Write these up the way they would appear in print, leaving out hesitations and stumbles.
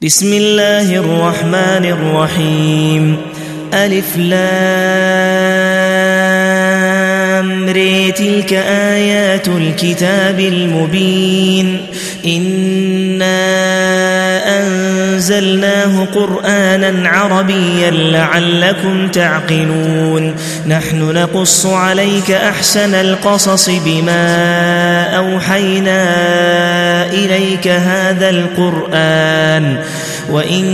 بسم الله الرحمن الرحيم. ألف لام ر تلك آيات الكتاب المبين إنا أنزلناه قرآنا عربيا لعلكم تعقلون. نحن نقص عليك أحسن القصص بما أوحينا إليك هذا القرآن وإن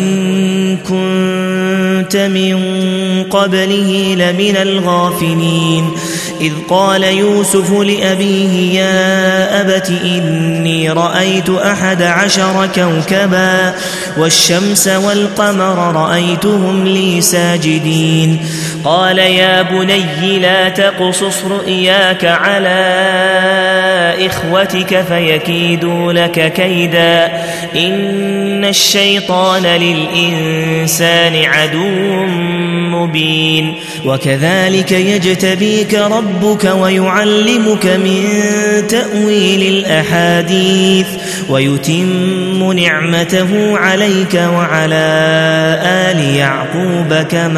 كنت من قبله لمن الغافلين. إذ قال يوسف لأبيه يا أبت إني رأيت 11 كوكبا والشمس والقمر رأيتهم لي ساجدين. قال يا بني لا تقصص رؤياك على إخوتك فيكيدوا لك كيدا إن الشيطان للإنسان عدو مبين. وكذلك يجتبيك ربك ويعلمك من تأويل الأحاديث ويتم نعمته عليك وعلى آل يعقوب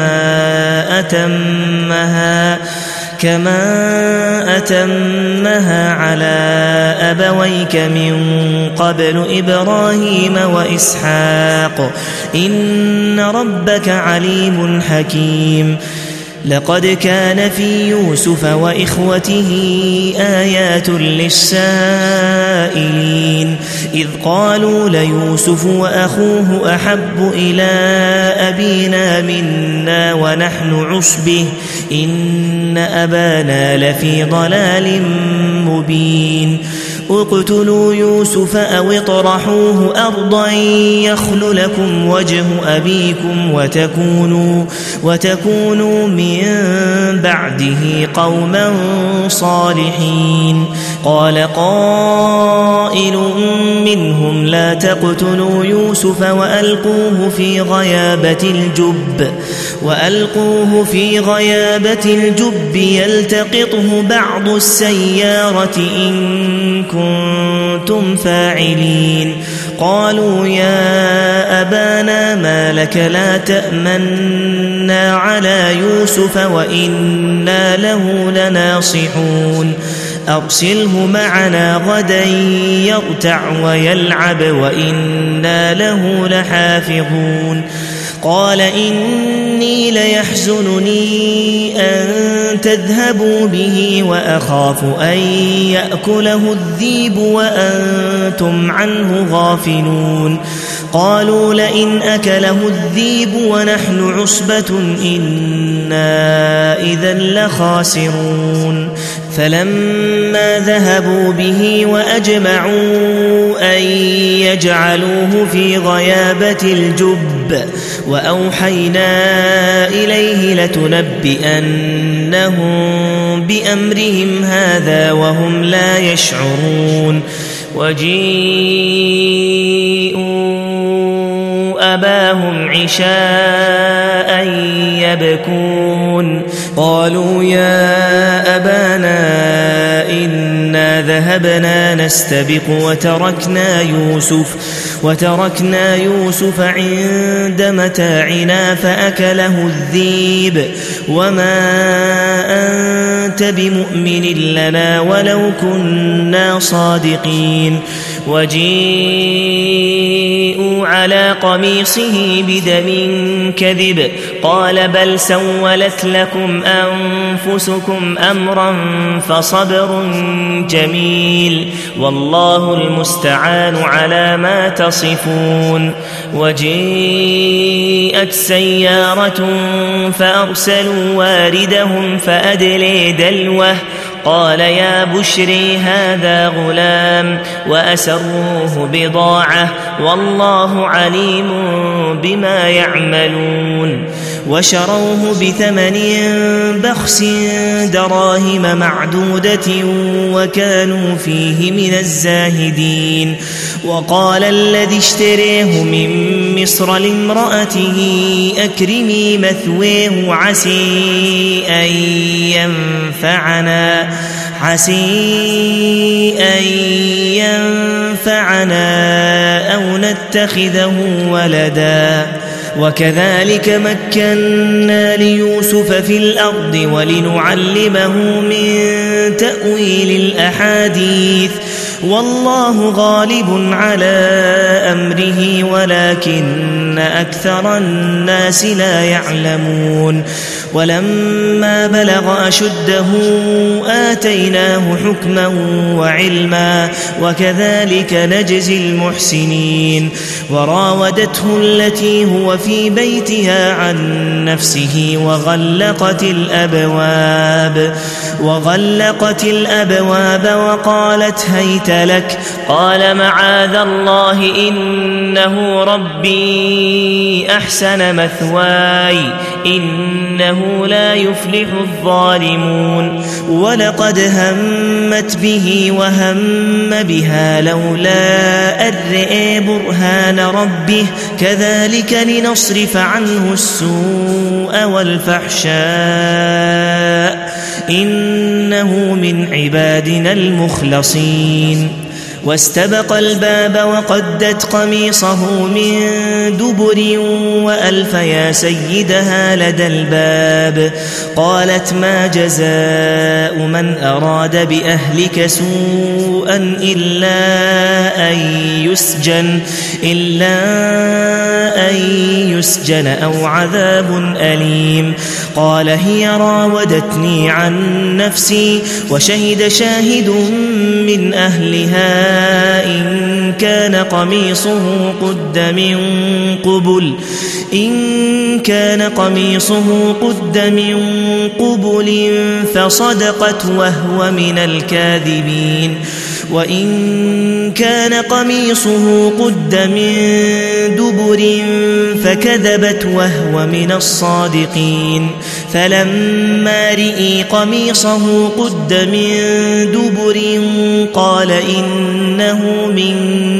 كما أتمها على أبويك من قبل إبراهيم وإسحاق إن ربك عليم حكيم. لقد كان في يوسف وإخوته آيات للسائلين إذ قالوا ليوسف وأخوه أحب إلى أبينا منا ونحن عصبه إن أبانا لفي ضلال مبين. اقتلوا يوسف أو اطرحوه أرضا يخل لكم وجه أبيكم وتكونوا من بعده قوما صالحين. قال قائل منهم لا تقتلوا يوسف وألقوه في غيابة الجب يلتقطه بعض السيارة إن كنتم فاعلين. قالوا يا أبانا ما لك لا تأمنا على يوسف وإنا له لناصحون أرسله معنا غدا يرتع ويلعب وإنا له لحافظون. قال إني ليحزنني أن تذهبوا به وأخاف أن يأكله الذئب وأنتم عنه غافلون. قالوا لئن أكله الذئب ونحن عصبة إنا إذا لخاسرون. فلما ذهبوا به وأجمعوا أن يجعلوه في غيابة الجب وأوحينا إليه لتنبئنهم بأمرهم هذا وهم لا يشعرون. وجيءوا أباهم عشاء يبكون. قالوا يا أبانا إنا ذهبنا نستبق وتركنا يوسف عند متاعنا فأكله الذئب وما أنت بمؤمن لنا ولو كنا صادقين. وجيءوا على قميصه بدم كذب قال بل سولت لكم أنفسكم أمرا فصبر جميل والله المستعان على ما تصفون. وجيءت سيارة فأرسلوا واردهم فأدلي دلوه قال يا بشري هذا غلام وأسروه بضاعة والله عليم بما يعملون. وشروه بثمن بخس دراهم معدودة وكانوا فيه من الزاهدين. وقال الذي اشتريه من مصر لامرأته أكرمي مثواه عسى أن ينفعنا أو نتخذه ولدا. وكذلك مكنا ليوسف في الأرض ولنعلمه من تأويل الأحاديث والله غالب على أمره ولكن أكثر الناس لا يعلمون. ولما بلغ أشده آتيناه حكما وعلما وكذلك نجزي المحسنين. وراودته التي هو في بيتها عن نفسه وغلقت الأبواب وقالت هيت لك. قال معاذ الله إنه ربي أحسن مثواي إنه لا يفلح الظالمون. ولقد همت به وهم بها لولا أن رأى برهان ربه كذلك لنصرف عنه السوء والفحشاء إنه من عبادنا المخلصين. واستبق الباب وقدت قميصه من دبر وألف يا سيدها لدى الباب. قالت ما جزاء من أراد بأهلك سوءا إلا أن يسجن أو عذاب أليم. قال هي راودتني عن نفسي وشهد شاهد من أهلها إن كان قميصه قد من قبل فصدقت وهو من الكاذبين وإن كان قميصه قد من دبر فكذبت وهو من الصادقين. فلما رئي قميصه قد من دبر قال إنه من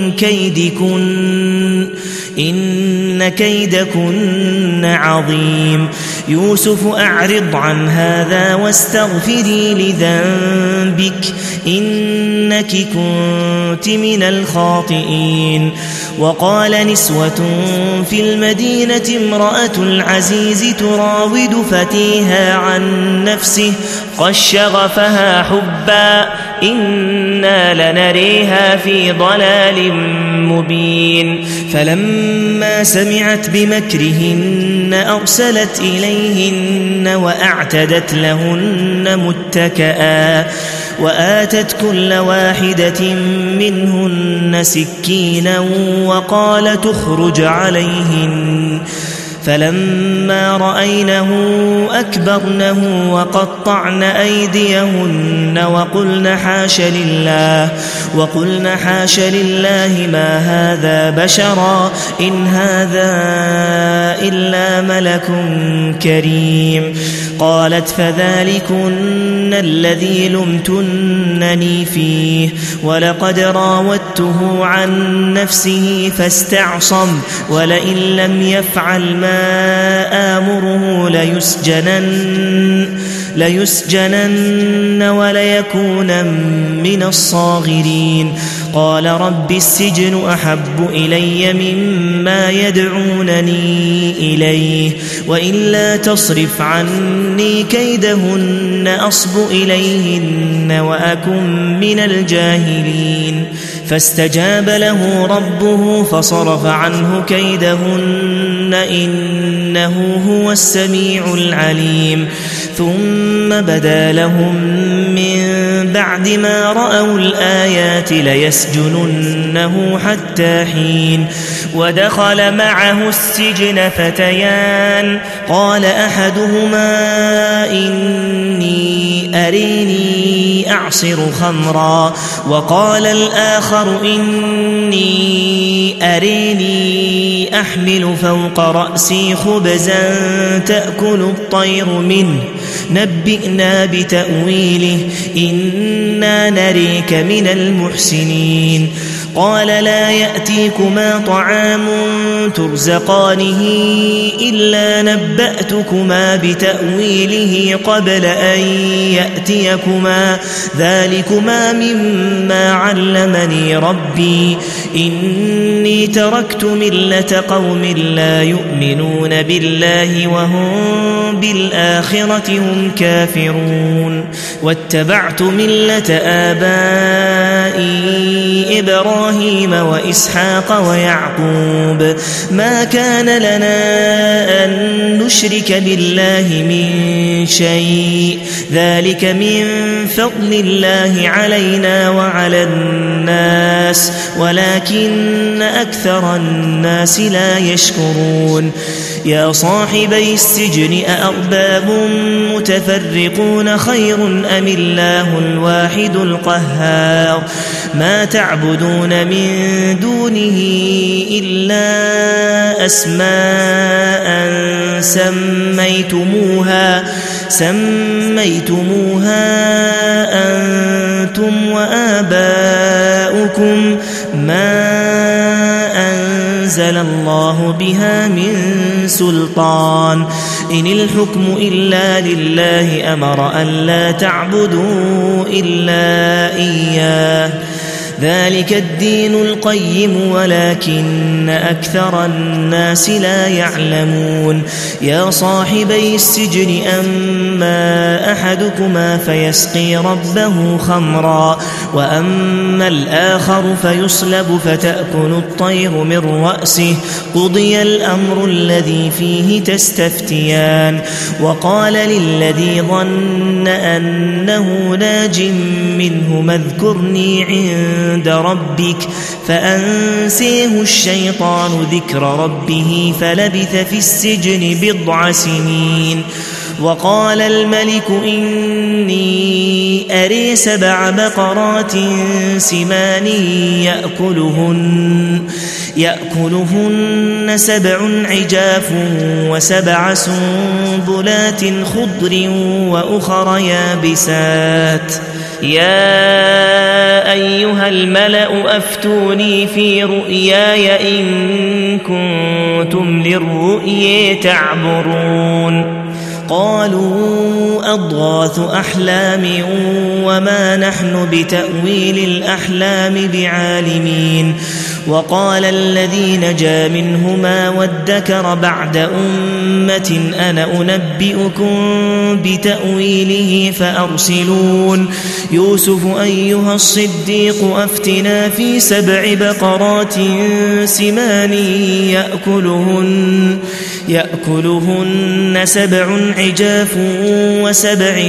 كيدكن إن كيدكن عظيم. يوسف أعرض عن هذا واستغفري لذنبك إنك كنت من الخاطئين. وقال نسوة في المدينة امرأة العزيز تراود فتيها عن نفسه قد شغفها حبا إنا لنريها في ضلال مبين. فلما سمعت بمكرهن أرسلت إليهن وأعتدت لهن متكئا وآتت كل واحدة منهن سكينا وقال تخرج عليهن. فلما رأينه أكبرنه وقطعن أيديهن وقلن حاش لله ما هذا بشرا إن هذا إلا ملك كريم. قالت فذلكن الذي لمتنني فيه ولقد راودته عن نفسه فاستعصم ولئن لم يفعل ما آمره ليسجنن وليكون من الصاغرين. قال رب السجن أحب إلي مما يدعونني إليه وإلا تصرف عني كيدهن أصب إليهن وأكن من الجاهلين. فاستجاب له ربه فصرف عنه كيدهن إنه هو السميع العليم. ثم بدا لهم من بعد ما رأوا الآيات ليسجننه حتى حين. ودخل معه السجن فتيان قال أحدهما إني أريني أعصر خمرا وقال الآخر إني أريني أحمل فوق رأسي خبزا تأكل الطير منه نبئنا بتأويله إنا نريك من المحسنين. قال لا يأتيكما طعام ترزقانه إلا نبأتكما بتأويله قبل أن يأتيكما ذلكما مما علمني ربي إني تركت ملة قوم لا يؤمنون بالله وهم بالآخرة هم كافرون واتبعت ملة آبائي إبراهيم وإسحاق ويعقوب ما كان لنا أن نشرك بالله من شيء ذلك من فضل الله علينا وعلى الناس ولكن أكثر الناس لا يشكرون يا صاحبي السجن أأرباب متفرقون خير أم الله الواحد القهار ما تعبدون من دونه إلا أسماء سميتموها أنتم وآباؤكم ما أنزل الله بها من سلطان إن الحكم إلا لله أمر أن لا تعبدوا إلا إياه ذلك الدين القيم ولكن أكثر الناس لا يعلمون يا صاحبي السجن أما أحدكما فيسقي ربه خمرا وأما الآخر فيصلب فتأكل الطير من رأسه قضي الأمر الذي فيه تستفتيان وقال للذي ظن أنه ناج منه اذكرني عند ربك فأنسيه الشيطان ذكر ربه فلبث في السجن 9 سنين وقال الملك إني أري 7 بقرات سمان يأكلهن 7 عجاف و7 سنبلات خضر وأخر يابسات يا أيها الملأ أفتوني في رؤياي إن كنتم للرؤيا تعبرون قالوا أضغاث أحلام وما نحن بتأويل الأحلام بعالمين وقال الذي نجا منهما وادكر بعد أمة أنا أنبئكم بتأويله فأرسلون يوسف أيها الصديق أفتنا في 7 بقرات سمان يأكلهن 7 عجاف و7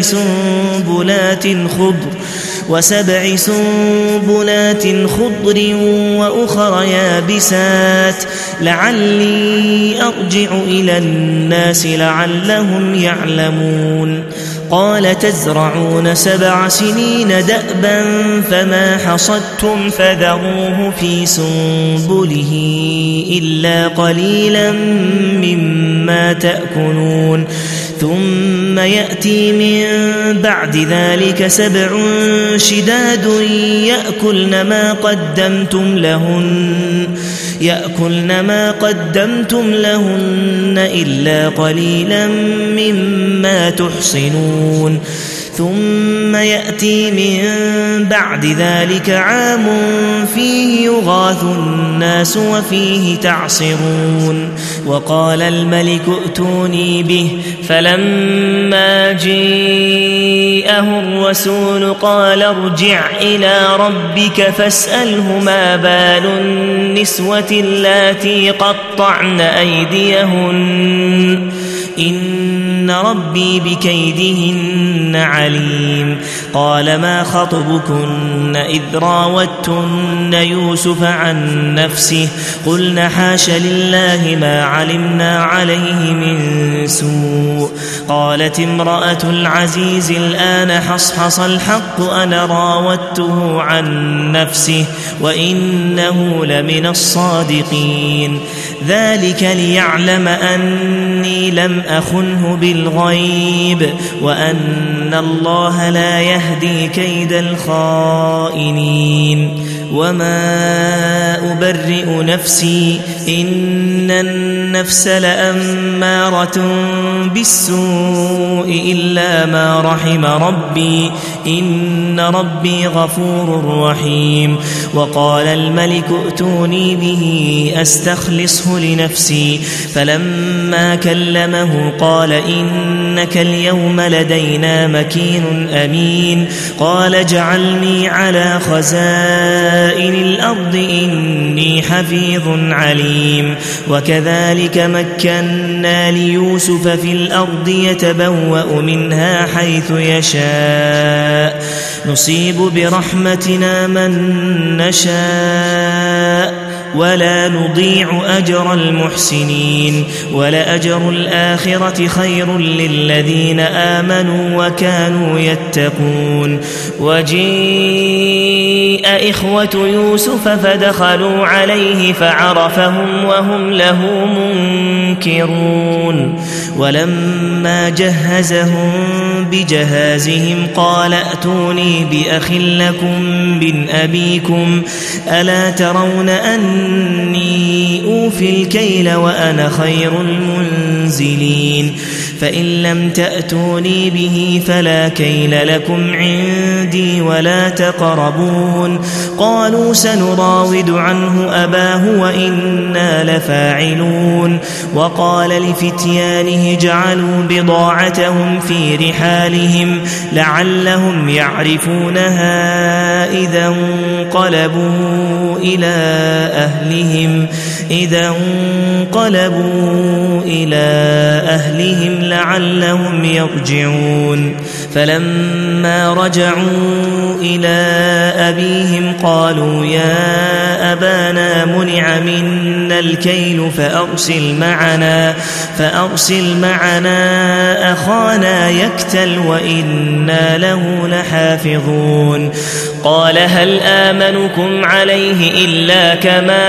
سنبلات خضر وأخر يابسات لعلي أرجع إلى الناس لعلهم يعلمون قال تزرعون 7 سنين دأبا فما حصدتم فذروه في سنبله إلا قليلا مما تأكلون ثم يأتي من بعد ذلك 7 شداد يأكلن ما قدمتم لهن إلا قليلا مما تحصنون ثم يأتي من بعد ذلك عام فيه يغاث الناس وفيه تعصرون وقال الملك ائتوني به فلما جاءه الرسول قال ارجع إلى ربك فاسأله ما بال النسوة اللاتي قطعن أيديهن إن ربي بكيدهن عليم قال ما خطبكن إذ راوتن يوسف عن نفسه قلن حاش لله ما علمنا عليه من سوء قالت امرأة العزيز الآن حصحص الحق أنا راودته عن نفسه وإنه لمن الصادقين ذلك ليعلم أني لم أخنه بالغيب وأن الله لا يهدي كيد الخائنين وما أبرئ نفسي إن النفس لأمارة بالسوء إلا ما رحم ربي إن ربي غفور رحيم وقال الملك ائتوني به أستخلصه لنفسي فلما كلمه قال إنك اليوم لدينا مكين أمين قال اجعلني على خزائن الأرض إني حفيظ عليم وكذلك مكنا ليوسف في الأرض يتبوأ منها حيث يشاء نصيب برحمتنا من نشاء ولا نضيع أجر المحسنين ولأجر الآخرة خير للذين آمنوا وكانوا يتقون وجيء إخوة يوسف فدخلوا عليه فعرفهم وهم له منكرون ولما جهزهم بجهازهم قال ائتوني بأخ لكم من أبيكم ألا ترون أني أوفي الكيل وأنا خير المنزلين فإن لم تأتوني به فلا كيل لكم عندي ولا تقربون قالوا سنراود عنه أباه وإنا لفاعلون وقال لفتيانه جعلوا بضاعتهم في رحالهم لعلهم يعرفونها إذا انقلبوا إلى أهلهم لعلهم يرجعون فلما رجعوا إلى أبيهم قالوا يا أبانا منع منا الكيل فأرسل معنا أخانا يكتل وإنا له لحافظون قال هل آمنكم عليه إلا كما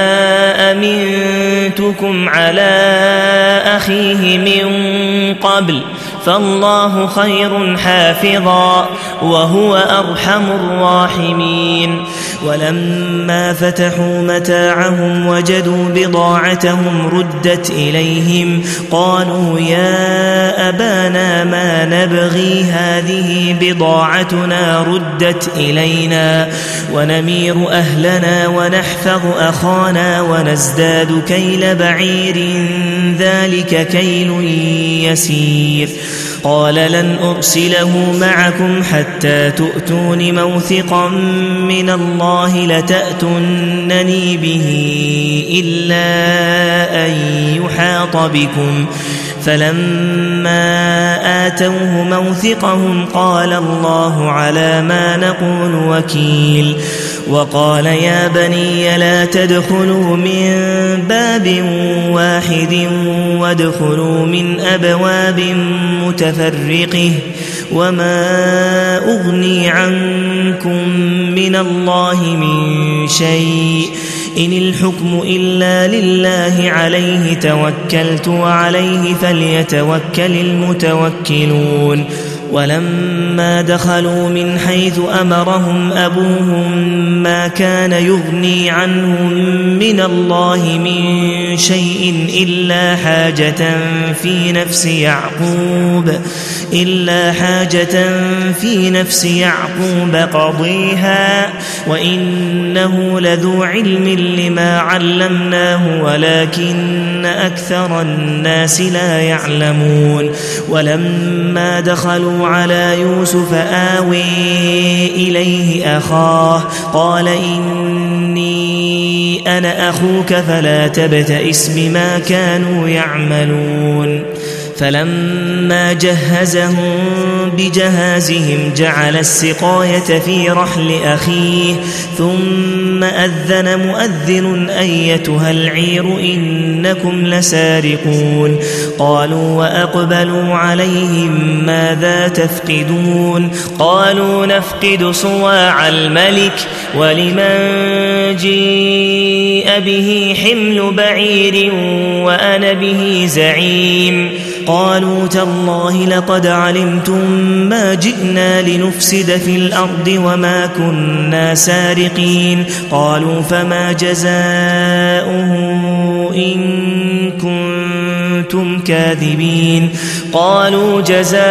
أمنتكم على أخيه من قبل فالله خير حافظا وهو أرحم الراحمين ولما فتحوا متاعهم وجدوا بضاعتهم ردت إليهم قالوا يا أبانا ما نبغي هذه بضاعتنا ردت إلينا ونمير أهلنا ونحفظ أخانا ونزداد كيل بعير ذلك كيل يسير قال لن أرسله معكم حتى تؤتون موثقا من الله لتأتونني به إلا أن يحاط بكم فلما آتوه موثقهم قال الله على ما نقول وكيل وقال يا بني لا تدخلوا من باب واحد وادخلوا من أبواب متفرقة وما أغني عنكم من الله من شيء إن الحكم إلا لله عليه توكلت وعليه فليتوكل المتوكلون ولما دخلوا من حيث أمرهم أبوهم ما كان يغني عنهم من الله من شيء إلا حاجة في نفس يعقوب قضيها وإنه لذو علم لما علمناه ولكن أكثر الناس لا يعلمون ولما دخلوا على يوسف آوي إليه أخاه قال إني أنا أخوك فلا تبتئس بما كانوا يعملون فلما جهزهم بجهازهم جعل السقاية في رحل أخيه ثم أذن مؤذن أيتها العير إنكم لسارقون قالوا وأقبلوا عليهم ماذا تفقدون قالوا نفقد صواع الملك ولمن جيء به حمل بعير وأنا به زعيم قالوا تالله لقد علمتم ما جئنا لنفسد في الأرض وما كنا سارقين قالوا فما جزاؤه إن كنتم كاذبين قالوا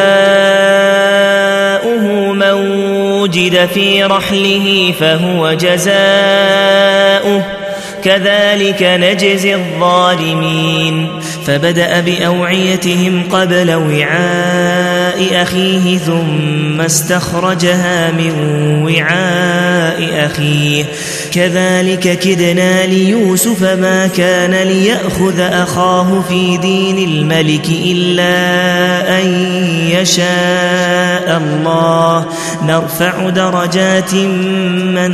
جزاؤه من وجد في رحله فهو جزاؤه كذلك نجزي الظالمين فبدأ بأوعيتهم قبل وعاء أخيه ثم استخرجها من وعاء أخيه كذلك كدنا ليوسف ما كان ليأخذ أخاه في دين الملك إلا أن يشاء الله نرفع درجات من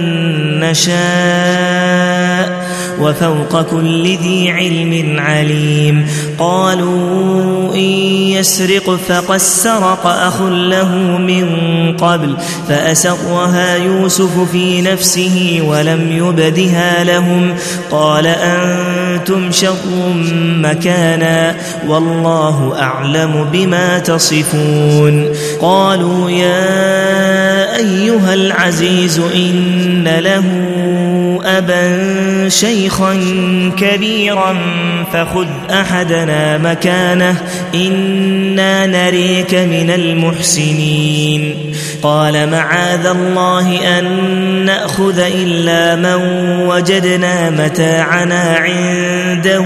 نشاء وفوق كل ذي علم عليم قالوا إن يسرق فقد سرق أخ له من قبل فأسرها يوسف في نفسه ولم يبدها لهم قال أنتم شر مكانا والله أعلم بما تصفون قالوا يا أيها العزيز إن له أبا شيخا كبيرا فخذ أحدنا مكانه إنا نريك من المحسنين قال معاذ الله أن نأخذ إلا من وجدنا متاعنا عنده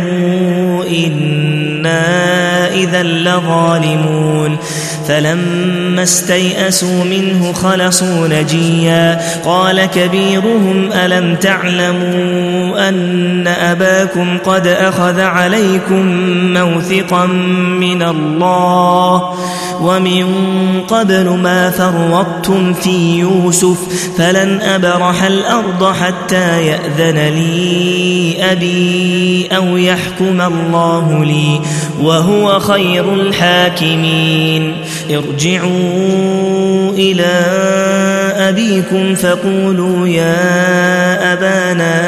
إنا إذا لظالمون فلما استيئسوا منه خلصوا نجيا قال كبيرهم ألم تعلموا أن أباكم قد أخذ عليكم موثقا من الله ومن قبل ما فرطتم في يوسف فلن أبرح الأرض حتى يأذن لي أبي أو يحكم الله لي وهو خير الحاكمين ارجعوا إلى أبيكم فقولوا يا أبانا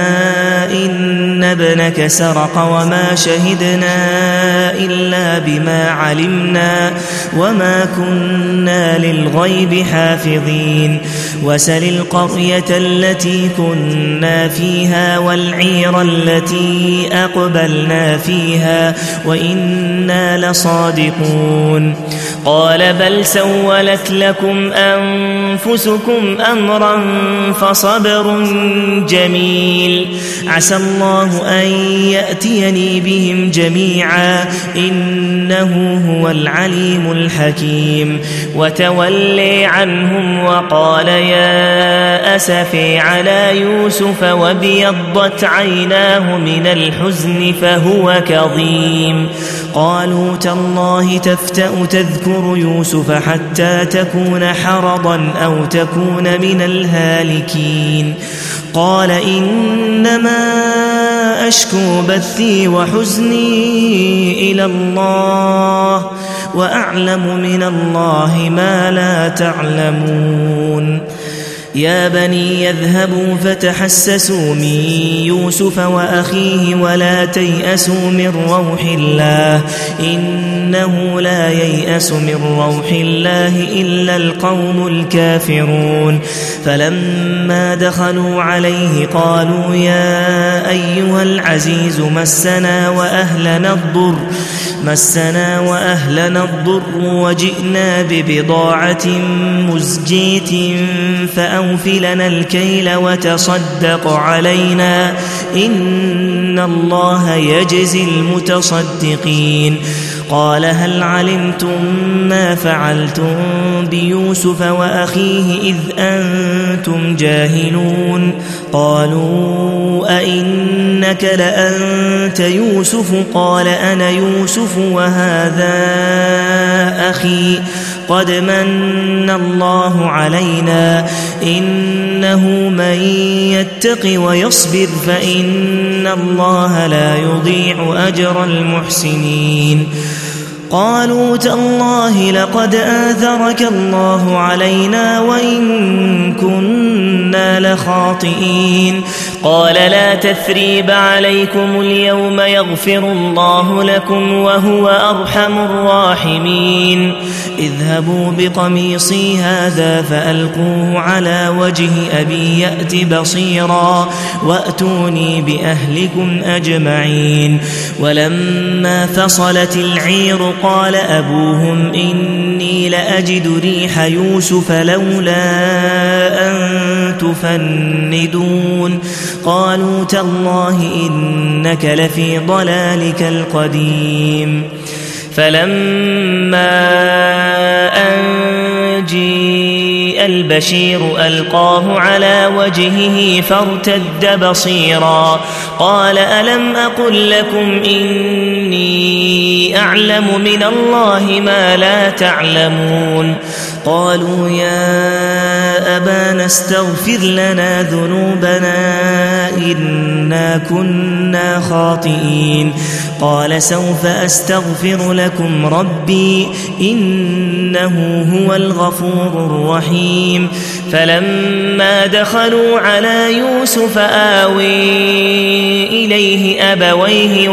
إن ابنك سرق وما شهدنا إلا بما علمنا وما كنا للغيب حافظين وسل القرية التي كنا فيها والعير التي أقبلنا فيها وإنا لصادقون قال بل سولت لكم أنفسكم أمرا فصبر جميل عسى الله أن يأتيني بهم جميعا إنه هو العليم الحكيم وتولي عنهم وقال يا أسفي على يوسف وابيضت عيناه من الحزن فهو كظيم قالوا تالله تفتأ تذكر يوسف حتى تكون حرضا أو تكون من الهالكين قال إنما أشكو بثي وحزني إلى الله وأعلم من الله ما لا تعلمون يا بني يذهبوا فتحسسوا من يوسف وأخيه ولا تيأسوا من روح الله إنه لا ييأس من روح الله إلا القوم الكافرون فلما دخلوا عليه قالوا يا أيها العزيز مسنا وأهلنا الضر وجئنا ببضاعة مزجية فأوفلنا الكيل وتصدق علينا إن الله يجزي المتصدقين قال هل علمتم ما فعلتم بيوسف وأخيه إذ أنتم جاهلون قالوا أئنك لأنت يوسف قال أنا يوسف وهذا أخي قد من الله علينا إنه من يتق ويصبر فإن الله لا يضيع أجر المحسنين قالوا تالله لقد آثرك الله علينا وإن كنا لخاطئين قال لا تثريب عليكم اليوم يغفر الله لكم وهو أرحم الراحمين اذهبوا بقميصي هذا فألقوه على وجه أبي يأت بصيرا وأتوني بأهلكم أجمعين ولما فصلت العير قال أبوهم إني لأجد ريح يوسف لولا أن تفندون قالوا تالله إنك لفي ضلالك القديم فلما أن جيء البشير ألقاه على وجهه فارتد بصيرا قال ألم أقل لكم إني أعلم من الله ما لا تعلمون قالوا يا أبانا استغفر لنا ذنوبنا إنا كنا خاطئين قال سوف أستغفر لكم ربي إنه هو الغفور الرحيم فلما دخلوا على يوسف آوي إليه أبويه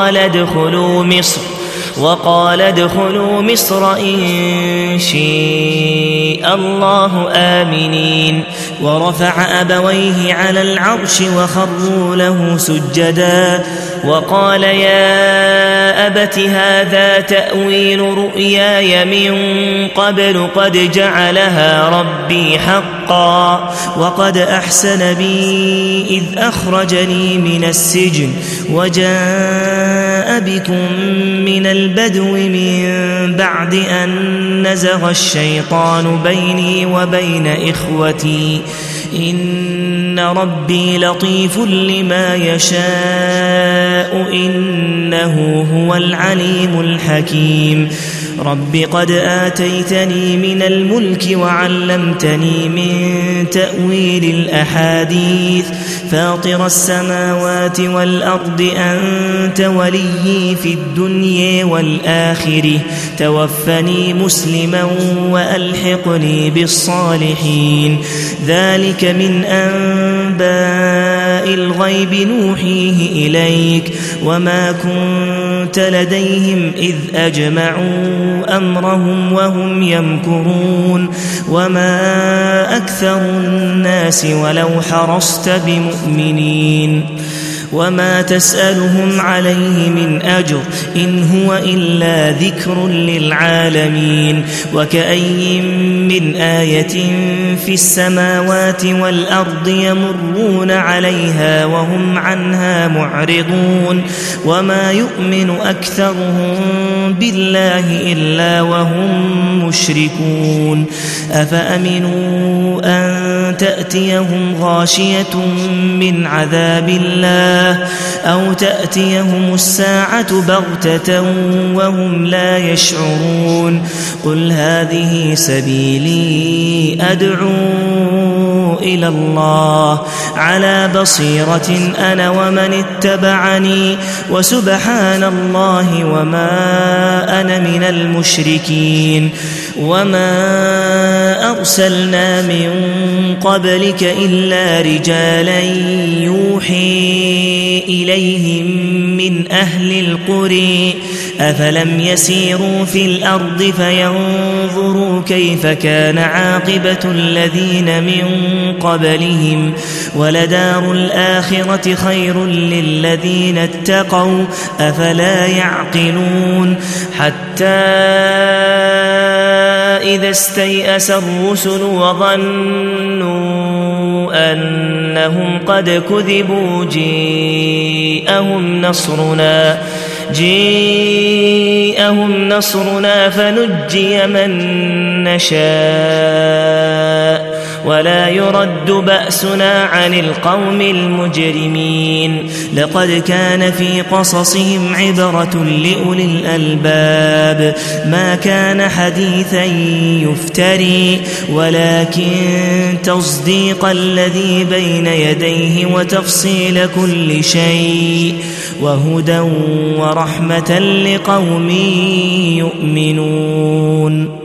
وقال ادخلوا مصر إن شاء الله آمنين ورفع أبويه على العرش وخروا له سجدا وقال يا أبت هذا تأويل رؤياي من قبل قد جعلها ربي حقا وقد أحسن بي إذ أخرجني من السجن وجاء بكم من البدو من بعد أن نزغ الشيطان بيني وبين إخوتي إن ربي لطيف لما يشاء إنه هو العليم الحكيم رب قد آتيتني من الملك وعلمتني من تأويل الأحاديث فاطر السماوات والأرض أنت وليي في الدنيا والآخرة توفني مسلما وألحقني بالصالحين ذلك من أنباء الغيب نوحيه إليك وما كنت لديهم إذ أجمعوا أمرهم وهم يمكرون وما أكثر الناس ولو حرصت بمؤمنين وما تسألهم عليه من أجر إن هو إلا ذكر للعالمين وكأي من آية في السماوات والأرض يمرون عليها وهم عنها معرضون وما يؤمن أكثرهم بالله إلا وهم مشركون أفأمنوا أن تأتيهم غاشية من عذاب الله أو تأتيهم الساعة بغتة وهم لا يشعرون قل هذه سبيلي أدعو إلى الله على بصيرة أنا ومن اتبعني وسبحان الله وما أنا من المشركين وما أرسلنا من قبلك إلا رجالا يوحي إليهم من أهل القرى أفلم يسيروا في الأرض فينظروا كيف كان عاقبة الذين من قبلهم ولدار الآخرة خير للذين اتقوا أفلا يعقلون حتى إذا استيأس الرسل وظنوا أنهم قد كذبوا جيءهم نصرنا فنجي من نشاء ولا يرد بأسنا عن القوم المجرمين لقد كان في قصصهم عبرة لأولي الألباب ما كان حديثا يفتري ولكن تصديق الذي بين يديه وتفصيل كل شيء وهدى ورحمة لقوم يؤمنون